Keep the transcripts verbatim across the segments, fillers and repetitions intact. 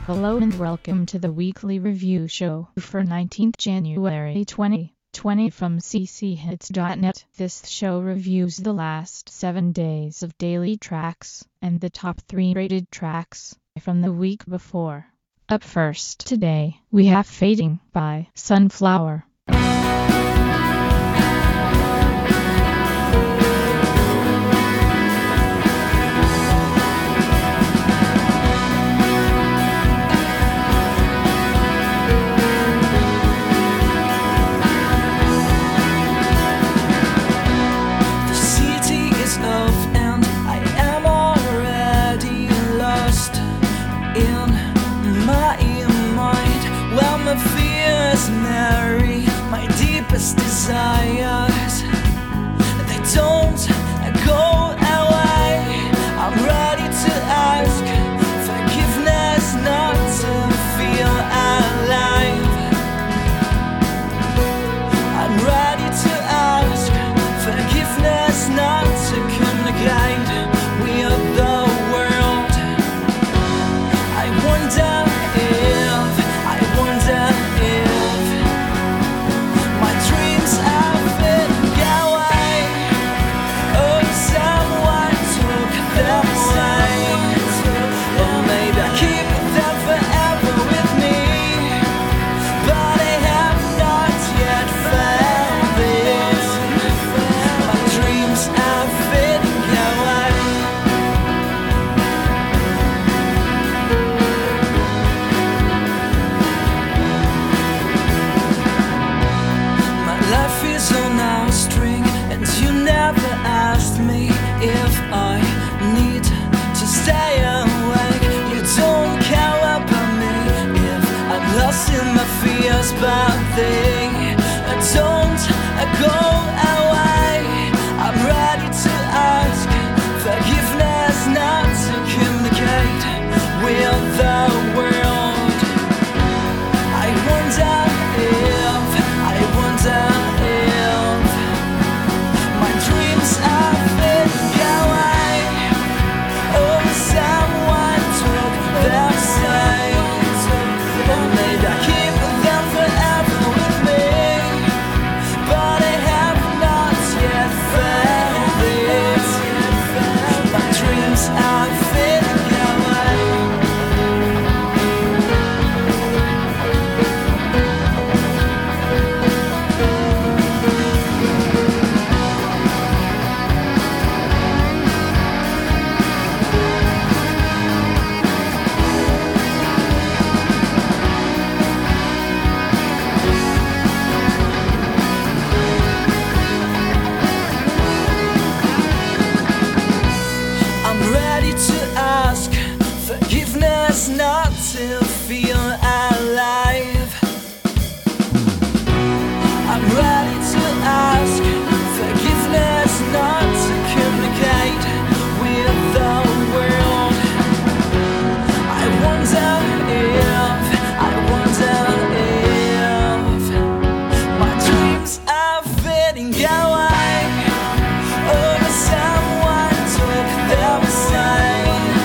Hello and welcome to the weekly review show for nineteenth January twenty twenty from c c hits dot net. This show reviews the last seven days of daily tracks and the top three rated tracks from the week before. Up first today, we have Fading by Sunflower. Marry my deepest desires. They don't go away. I'm ready to ask forgiveness not to feel alive. I'm ready to ask forgiveness not to communicate with the world. I wonder if, I wonder if but they don't go away. I'm ready to ask forgiveness not to communicate with the world. I wonder if, I wonder if my dreams are fading away. Oh, someone took their sight. Or maybe I keep forever with me, but I have not yet found this. My dreams are fading away. Forgiveness not to feel alive. I'm ready to ask forgiveness not to communicate with the world. I wonder if, I wonder if my dreams are fading away. Oh, someone took their sight.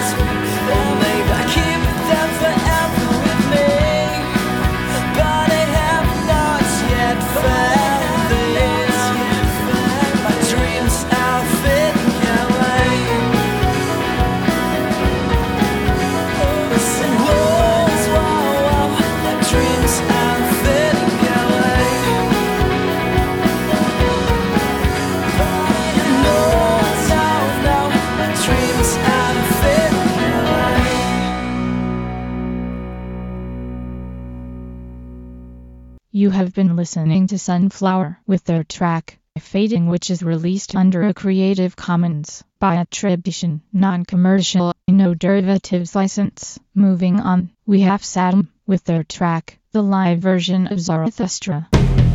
You have been listening to Sunflower with their track, Fading, which is released under a Creative Commons by attribution, non-commercial, no derivatives license. Moving on, we have Saddam with their track, the live version of Zarathustra.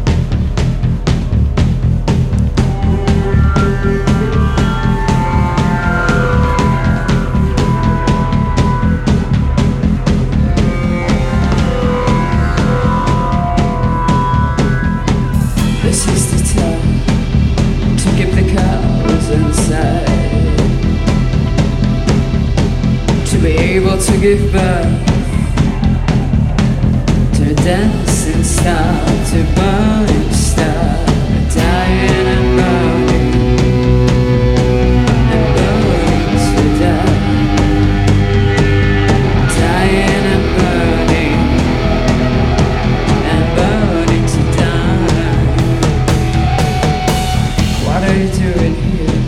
This is the time to give the cows inside, to be able to give birth dancing star to burning star, dying and burning, and burning to die, dying and burning, and burning to die. What are you doing here?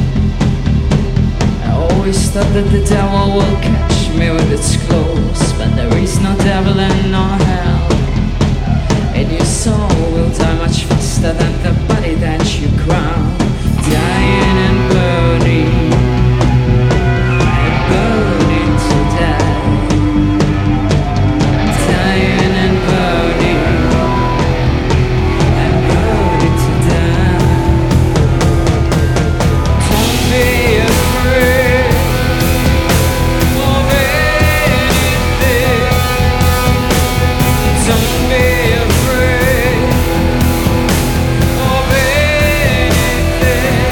I always thought that the devil will catch me with its claws, but there is no devil and no hell, and your soul will die much faster than the body that you crown, dying and burning, and burning to die, dying and burning, and burning to die. Don't be afraid of anything. Don't be afraid of anything.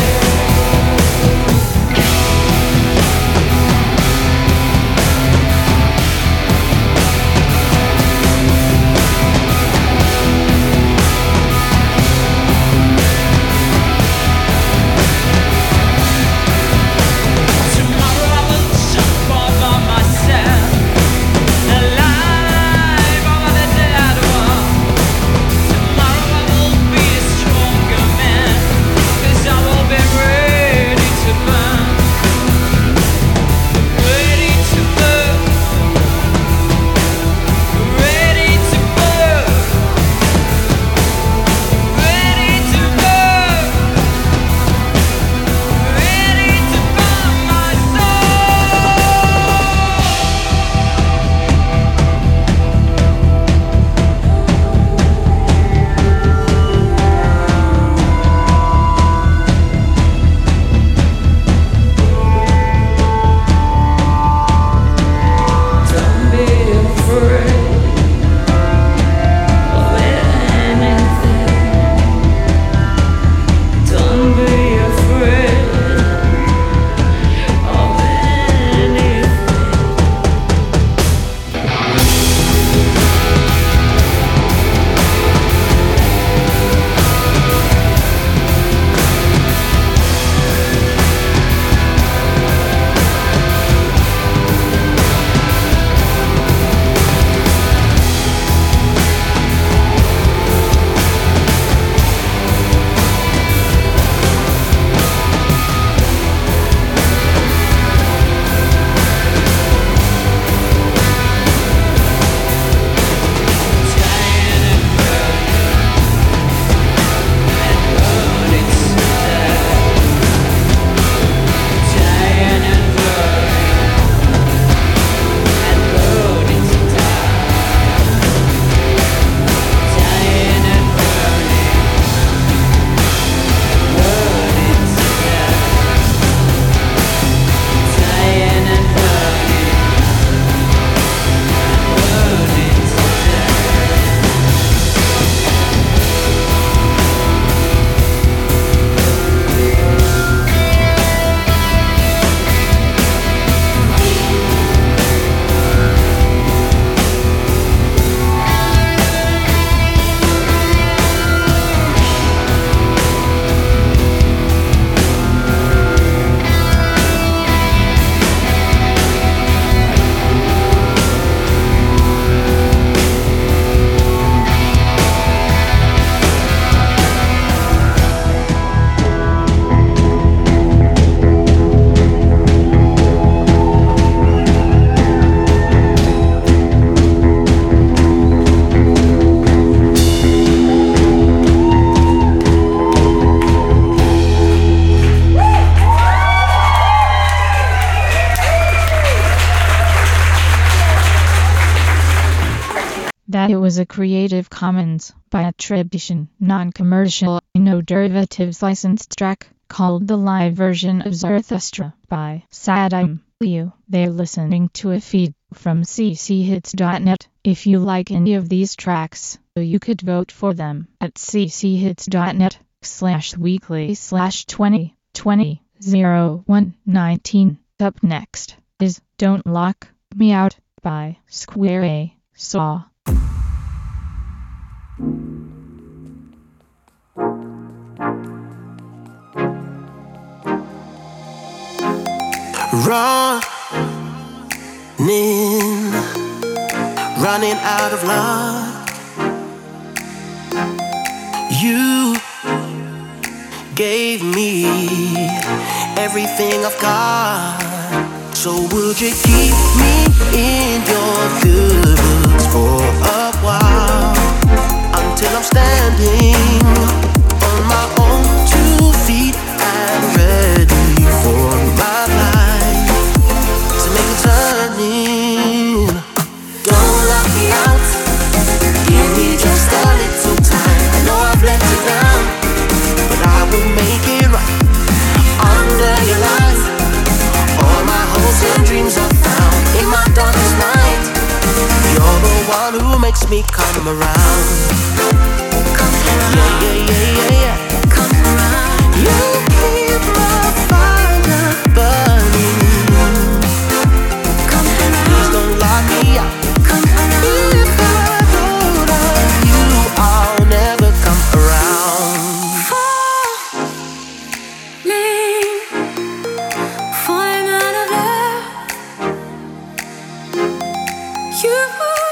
Tomorrow I will jump all by myself, alive over the dead one. Tomorrow I will be a stronger man, 'cause I will be ready to burn, ready to burn, ready to burn, ready to burn, ready to burn my soul. Don't be afraid of anything. Don't be afraid of anything. Dying and burning, and burning to death. Dying and burning, and burning to die. Dying and burning, burning to death. Dying and burning, burning to death. That it was a Creative Commons by attribution, non-commercial, no derivatives licensed track called The Live Version of Zarathustra by Saddam Liu. They're listening to a feed from c c hits dot net. If you like any of these tracks, you could vote for them at c c hits dot net slash weekly slash twenty twenty oh one nineteen. Up next is Don't Lock Me Out by Square A Saw. Running, running out of luck. You gave me everything I've got. So would you keep me in your good books for a while, until I'm standing on my own two feet and ready for my life to make a turning. Don't lock me out, give me just a little time. I know I've let you down, but I will make it right under your light. All my hopes and dreams are found in my darkest night. You're the one who makes me come around. Come around. Yeah, yeah, yeah, yeah, yeah. Come around. You keep my fire burning. Come around. Please don't lock me out. Come around. If I don't love you, I'll never come around. Falling, falling out of love. You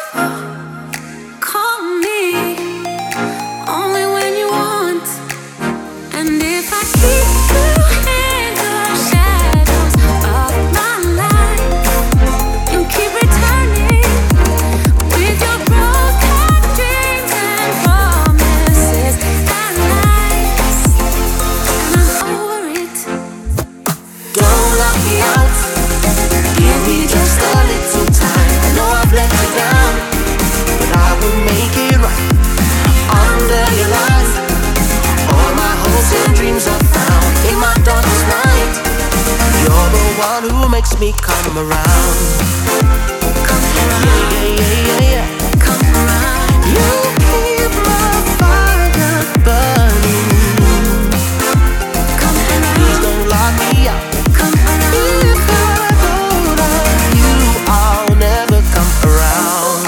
call me only when you want, and if I keep you in the shadows of my life, you keep returning with your broken dreams and promises and lies, and I'm over it. Don't lock me out, give me just a little time. I know I've let you down, but I will make it right under your light. All my hopes and dreams are found in my darkest night. You're the one who makes me come around. Come around. Yeah, yeah, yeah, yeah, yeah. Come around. You keep my fire burning. Come around. Please don't lock me out. Come around. If I don't love you, I'll never come around.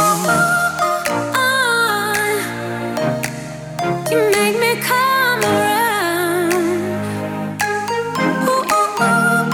You make me come around. Ooh, ooh, ooh,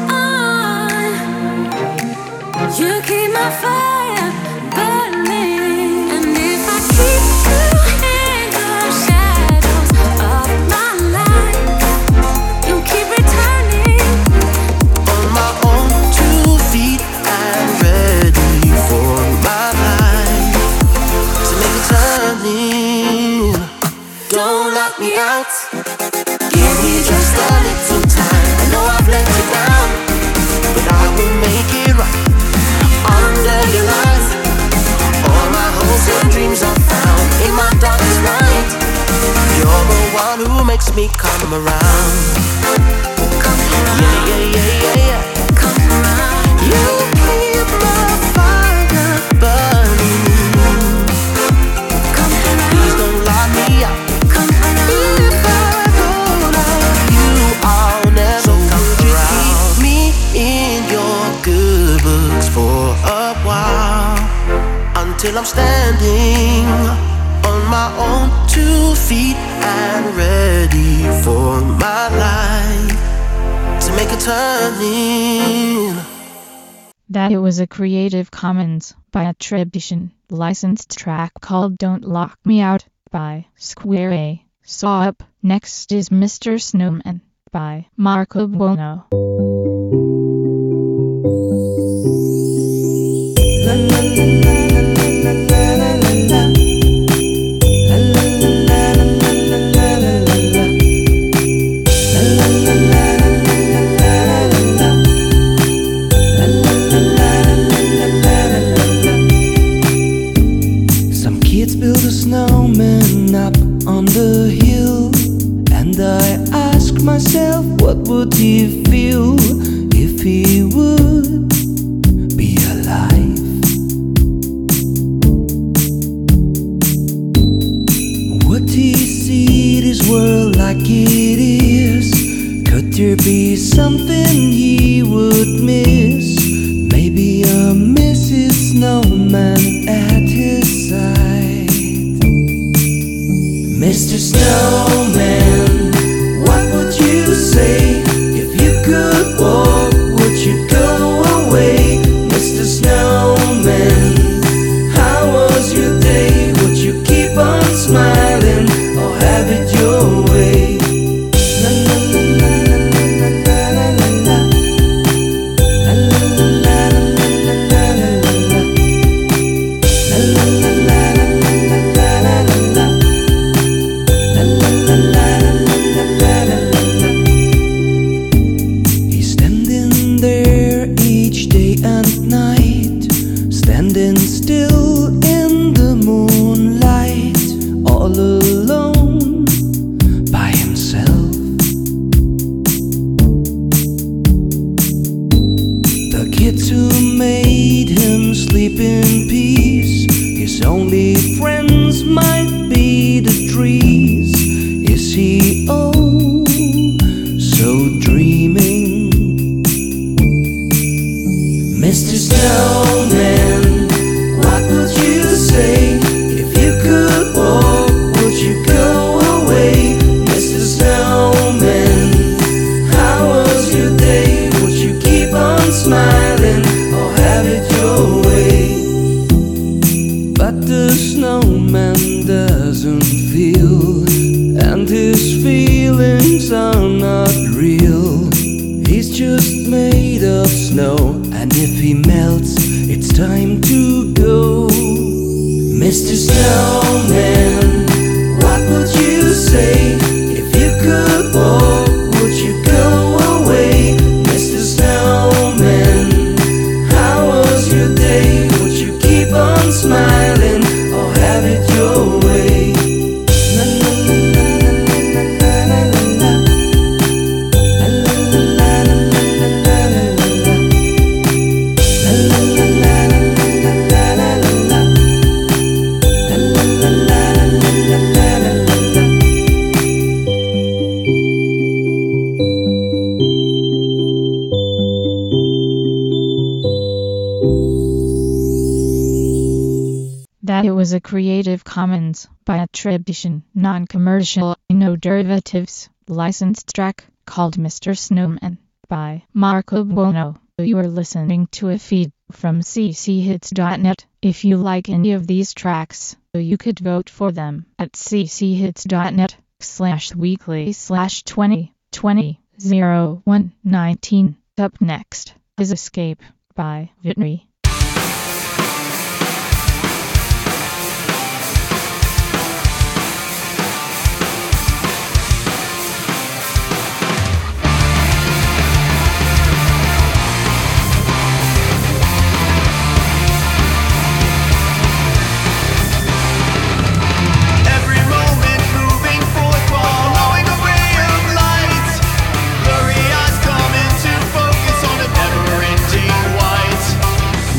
ooh. You keep my fire burning, and if I keep you in the shadows of my life, you keep returning. On my own two feet and ready for my life to make a turning. Don't lock me out, give me just a little time. I know I've let you down, but I will make it right under your light. All my hopes and dreams are found in my darkest night. You're the one who makes me come around. Come around. Yeah, yeah, yeah, yeah, yeah. Come around. You keep my fire burning. Come around. Please don't lock me out. Come around. If I don't love you, I'll never come around. Keep me in your good books for a while, until I'm standing on my own two feet and ready for my life to make a turning. That it was a Creative Commons by attribution, licensed track called Don't Lock Me Out by Square A. So up next is Mister Snowman by Marco Buono. Some kids build a snowman up on the hill, and I ask myself, what would he feel if he would be alive? Would he see this world like it is? Could there be something he would miss? Maybe a Missus Snowman at his side. Mister Snowman, what would you say if you could walk? Would you so dreaming. Mister Snowman, what would you say if you could walk? Would you go away, Mister Snowman? How was your day? Would you keep on smiling or have it your way? But the snowman doesn't feel, and his feelings are not real. He's just made of snow, and if he melts, it's time to go. Mister Snowman, what would you say if you could walk? Would you go away, Mister Snowman? How was your day? Would you keep on smiling or have it your way? La la la la la la la la la. La la la la la la la la la. La la la la la la la la la. La la la la la la la la la. That it was a Creative Commons by attribution, non-commercial, no derivatives, licensed track called Mister Snowman by Marco Buono. You are listening to a feed from c c hits dot net. If you like any of these tracks, you could vote for them at c c hits dot net slash weekly slash twenty twenty oh one nineteen. Up next is Escape by Vitry. Every moment moving forth, following a ray of light. Blurry eyes come into focus on a never-ending white.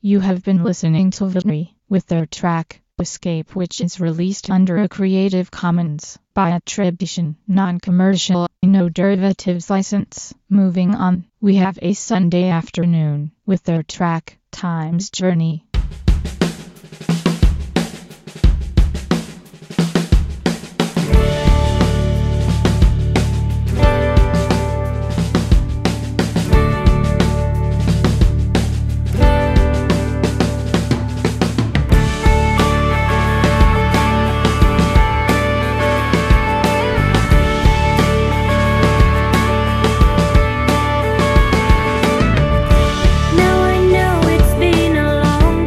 You have been listening to Vitri with their track Escape, which is released under a Creative Commons by attribution, non-commercial, no derivatives license. Moving on, we have A Sunday Afternoon with their track Time's Journey. Now I know it's been a long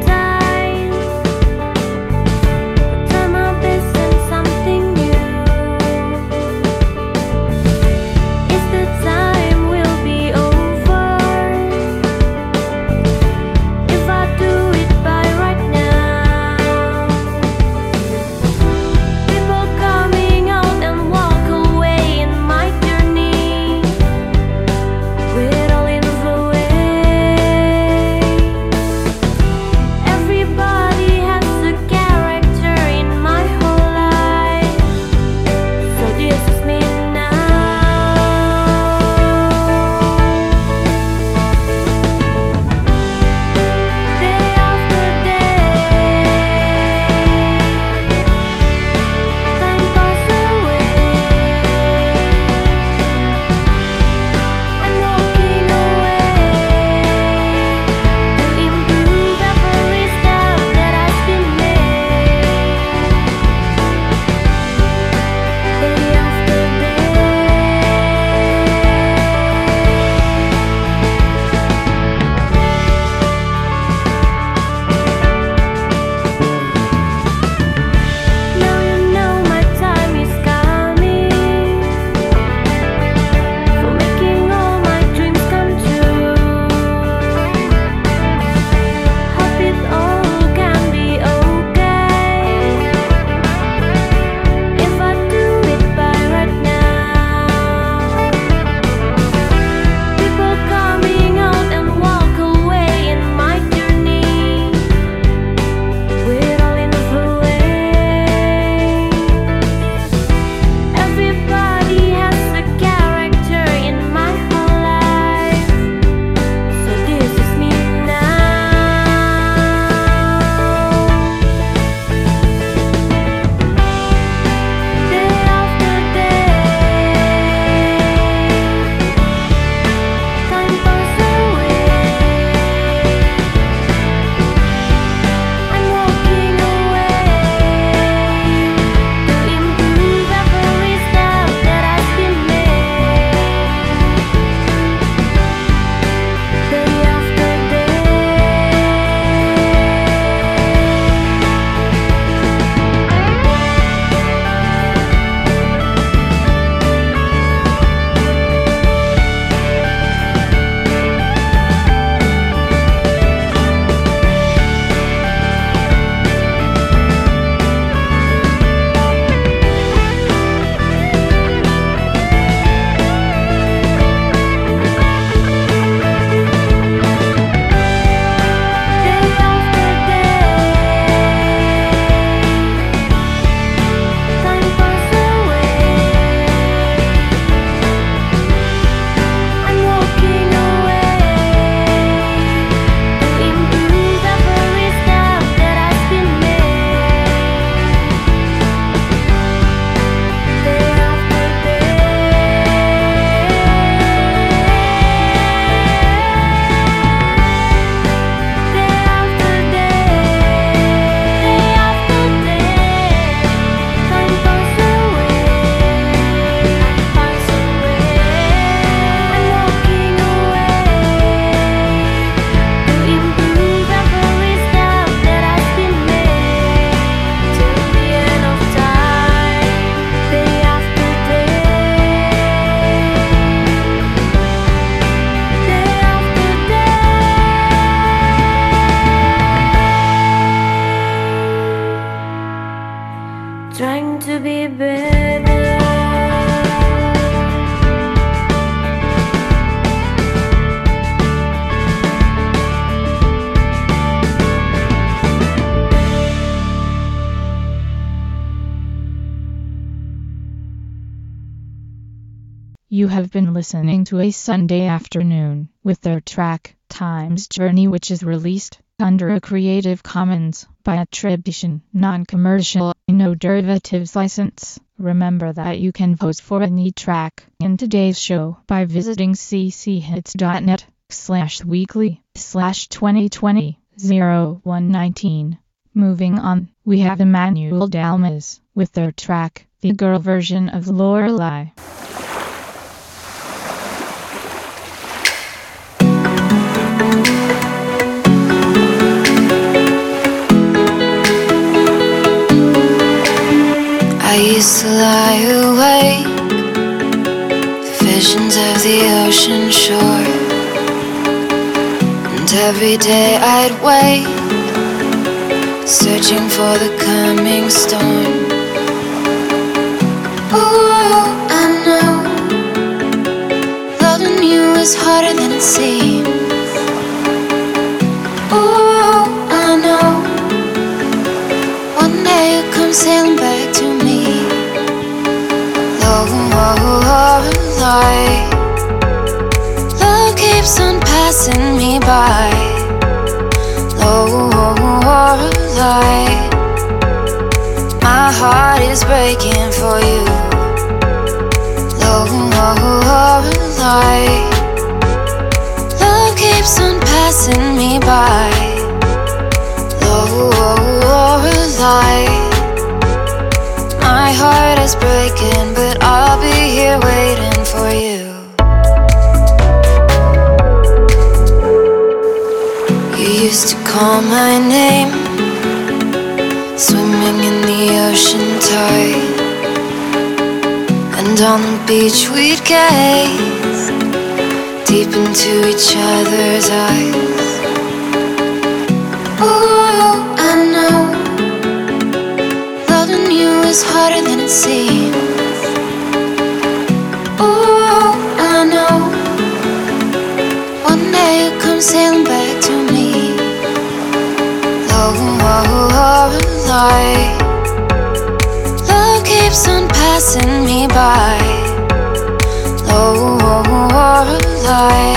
have been listening to A Sunday Afternoon with their track, Time's Journey, which is released under a Creative Commons by attribution, non-commercial, no derivatives license. Remember that you can vote for any track in today's show by visiting cchits.net slash weekly slash 2020 0119. Moving on, we have Emmanuel Dalmas with their track, The Girl Version of Lorelei. I used to lie awake, visions of the ocean shore, and every day I'd wait, searching for the coming storm. Oh, I know, loving you is harder than it seems. Oh, I know, one day you'll come sailing back to me. Lorelei, love keeps on passing me by. Lorelei, my heart is breaking for you. Lorelei, love keeps on passing me by. Lorelei, my heart is breaking, but I'll be here waiting for you. You used to call my name, swimming in the ocean tide, and on the beach we'd gaze deep into each other's eyes. Oh, I know, loving you is harder than it seems. Oh, I know, one day you'll come sailing back to me. Lorelei, love keeps on passing me by. Lorelei,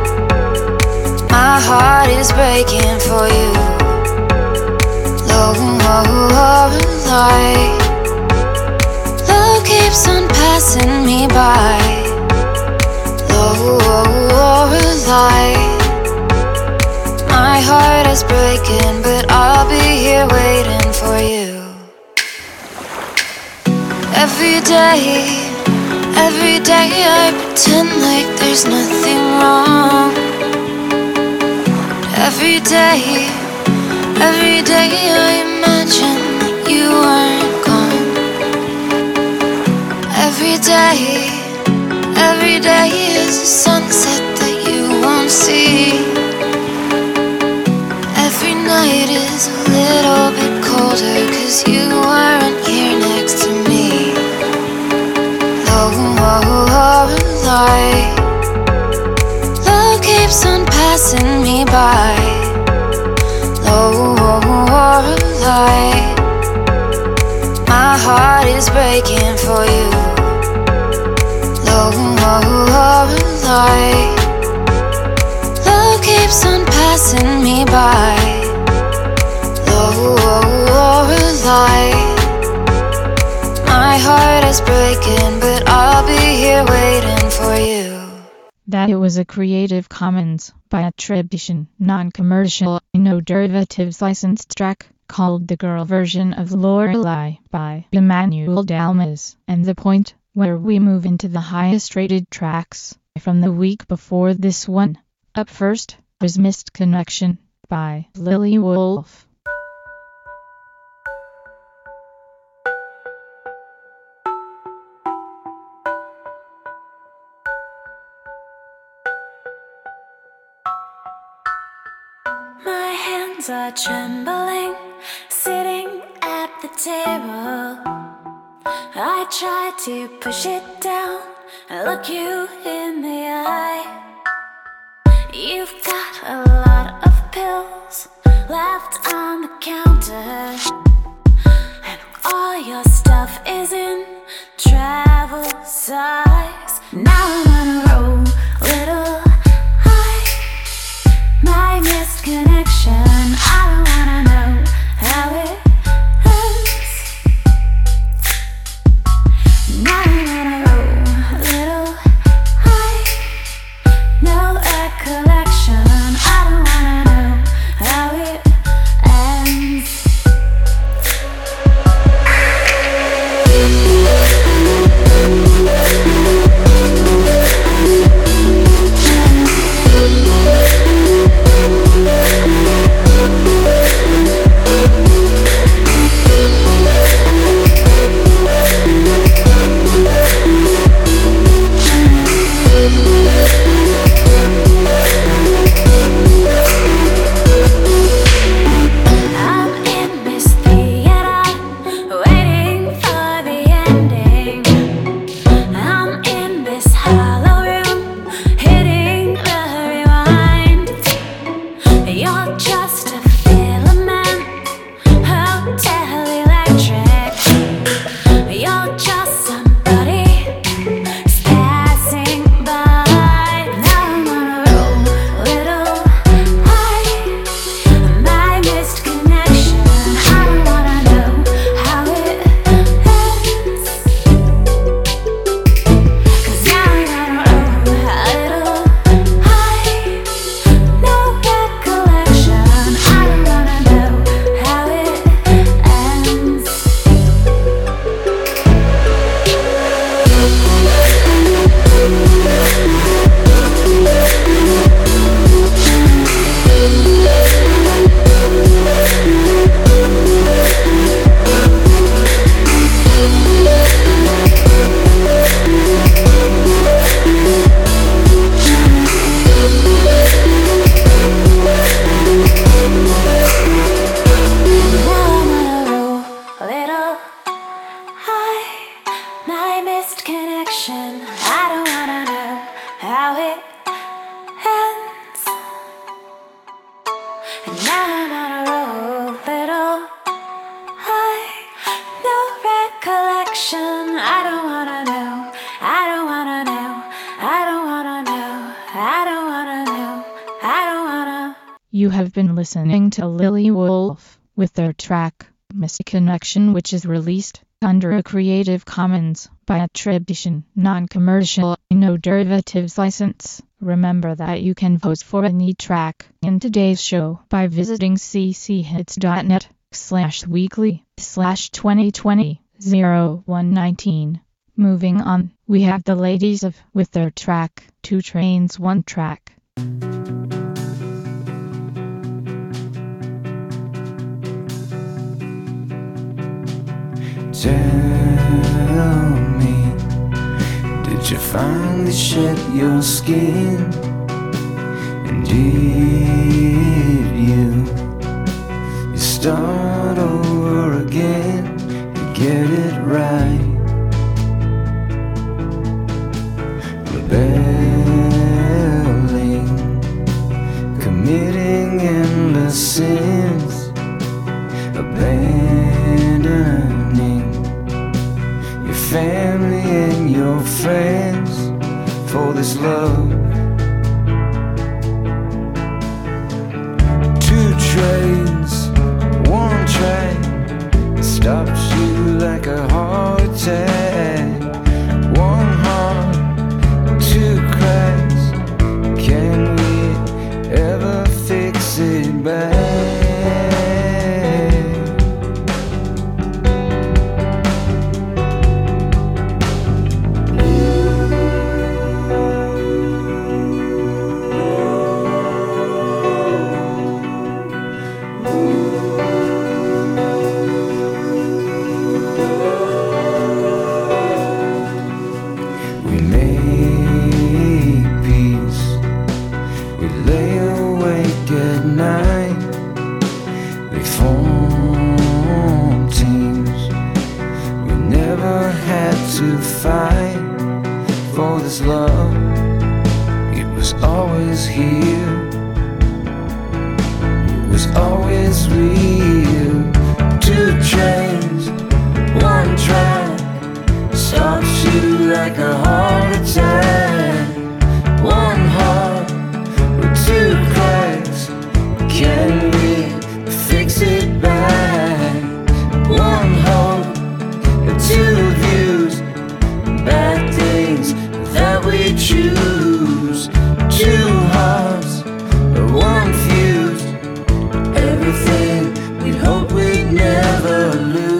my heart is breaking for you. Lorelei, love keeps on passing me by. Lorelei, my heart is breaking, but I'll be here waiting for you. Every day, every day I pretend like there's nothing wrong. Every day, every day I imagine that you aren't gone. Every day, every day is a sunset that you won't see. Every night is a little bit colder, 'cause you aren't here next to me. Lorelei, love keeps on passing me by. Lorelei, my heart is breaking for you. Lorelei, love keeps on passing me by. Lorelei, my heart is breaking, but I'll be here waiting for you. That it was a Creative Commons by attribution, non-commercial, no derivatives licensed track called The Girl Version of Lorelei by Emmanuel Dalmas, and the point where we move into the highest rated tracks from the week before this one. Up first was Missed Connection by Lily Wolf. My hands are trembling, sitting at the table. I try to push it down and look you in the eye. You've got a lot of pills left on the counter, and all your stuff is in travel size. Now I'm You have been listening to Lily Wolf with their track, Missed Connection, which is released under a Creative Commons by attribution, non-commercial, no derivatives license. Remember that you can vote for any track in today's show by visiting cchits.net slash weekly slash 2020 0119. Moving on, we have the ladies of with their track, Two Trains One Track. Tell me, did you finally shed your skin? And did you, you start over again and get it right? Rebelling, committing endless sins, abandoning your family and your friends for this love. Two trains, one track, stops you like a heart attack. One heart, two cracks, can we ever fix it back? To fight for this love, it was always here, it was always real. Two trains, one track, stops you like a heart attack. One heart with two cracks, can we fix it back? One hope, two views, bad things that we choose. Two hearts, one fuse, everything we hope we'd never lose.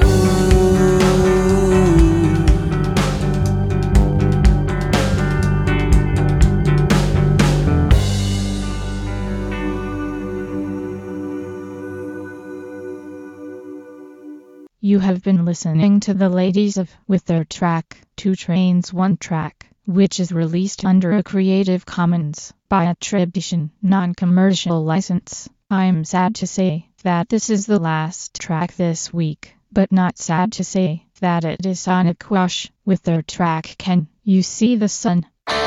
You have been listening to the ladies of with their track, Two Trains One Track, which is released under a Creative Commons by attribution, non-commercial license. I'm sad to say that this is the last track this week, but not sad to say that it is Sonic Wash with their track Can You See the Sun?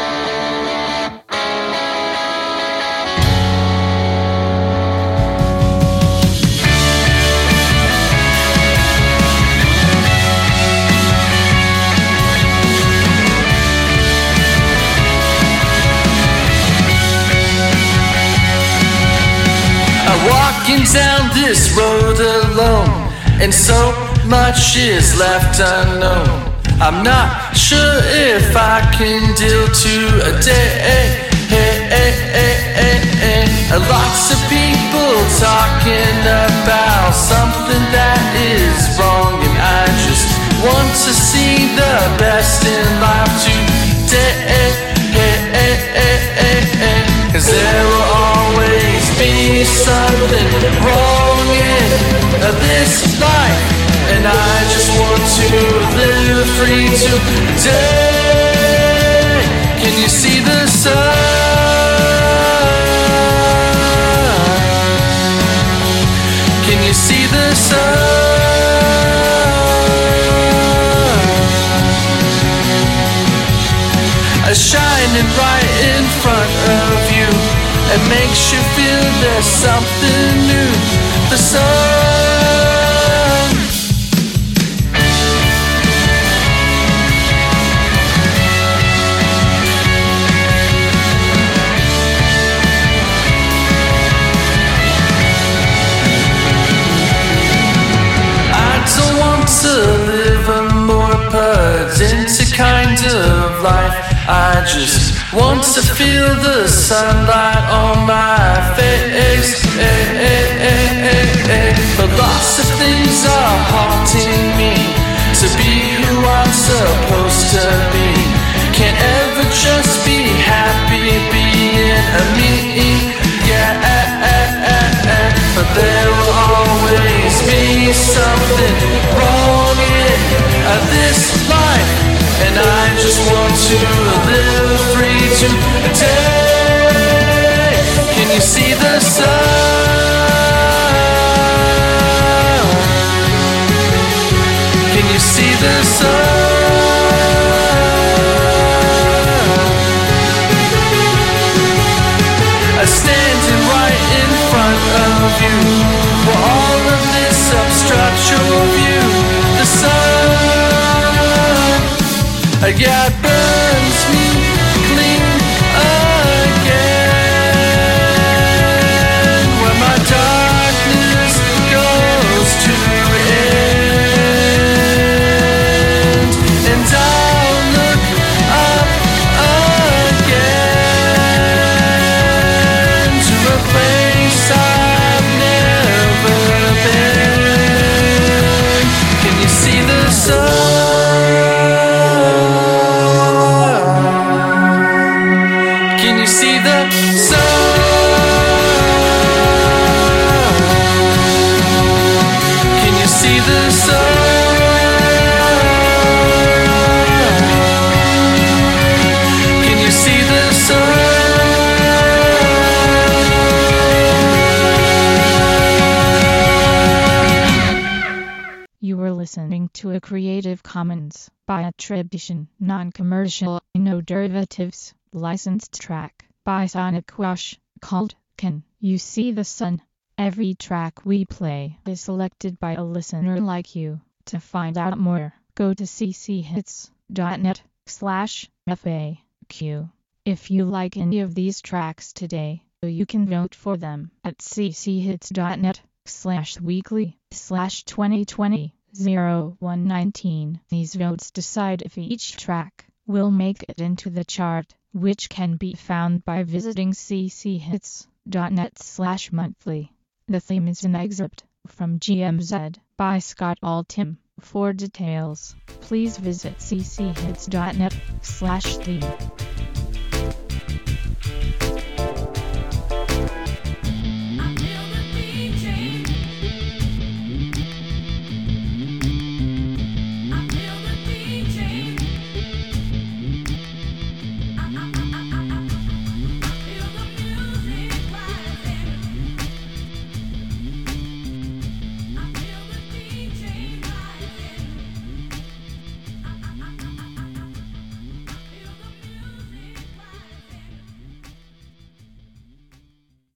Walking down this road alone, and so much is left unknown. I'm not sure if I can deal today. Lots of people talking about something that is wrong, and I just want to see the best in life today. 'Cause there will always be something wrong in this life, and I just want to live free today. Can you see the sun? Can you see the sun? Shining right in front of you, it makes you feel there's something new. The sun. I don't want to live a more pedantic kind of life. I just want to feel the sunlight on my face. But lots of things are haunting me to be who I'm supposed to be. Can't ever just be happy being a me. Yeah, but there will always be something wrong in this life, and I just want to live free today. Can you see the sun? Can you see the sun? I'm standing right in front of you, where all of this obstructs your view. The sun, yeah, it burns me clean again. When my darkness goes to end, and I'll look up again to a place I've never been. Can you see the sun? Can you see the sun? Can you see the sun? Can you see the sun? You were listening to a Creative Commons by attribution, non-commercial, no derivatives, licensed track by Sonic Wash called Can You See the Sun? Every track we play is selected by a listener like you. To find out more, go to cchits.net slash FAQ. If you like any of these tracks today, you can vote for them at cchits.net slash weekly slash 2020 01 19. These votes decide if each track will make it into the chart, which can be found by visiting cchits.net slash monthly. The theme is an excerpt from G M Z by Scott Altham. For details, please visit cchits.net slash theme.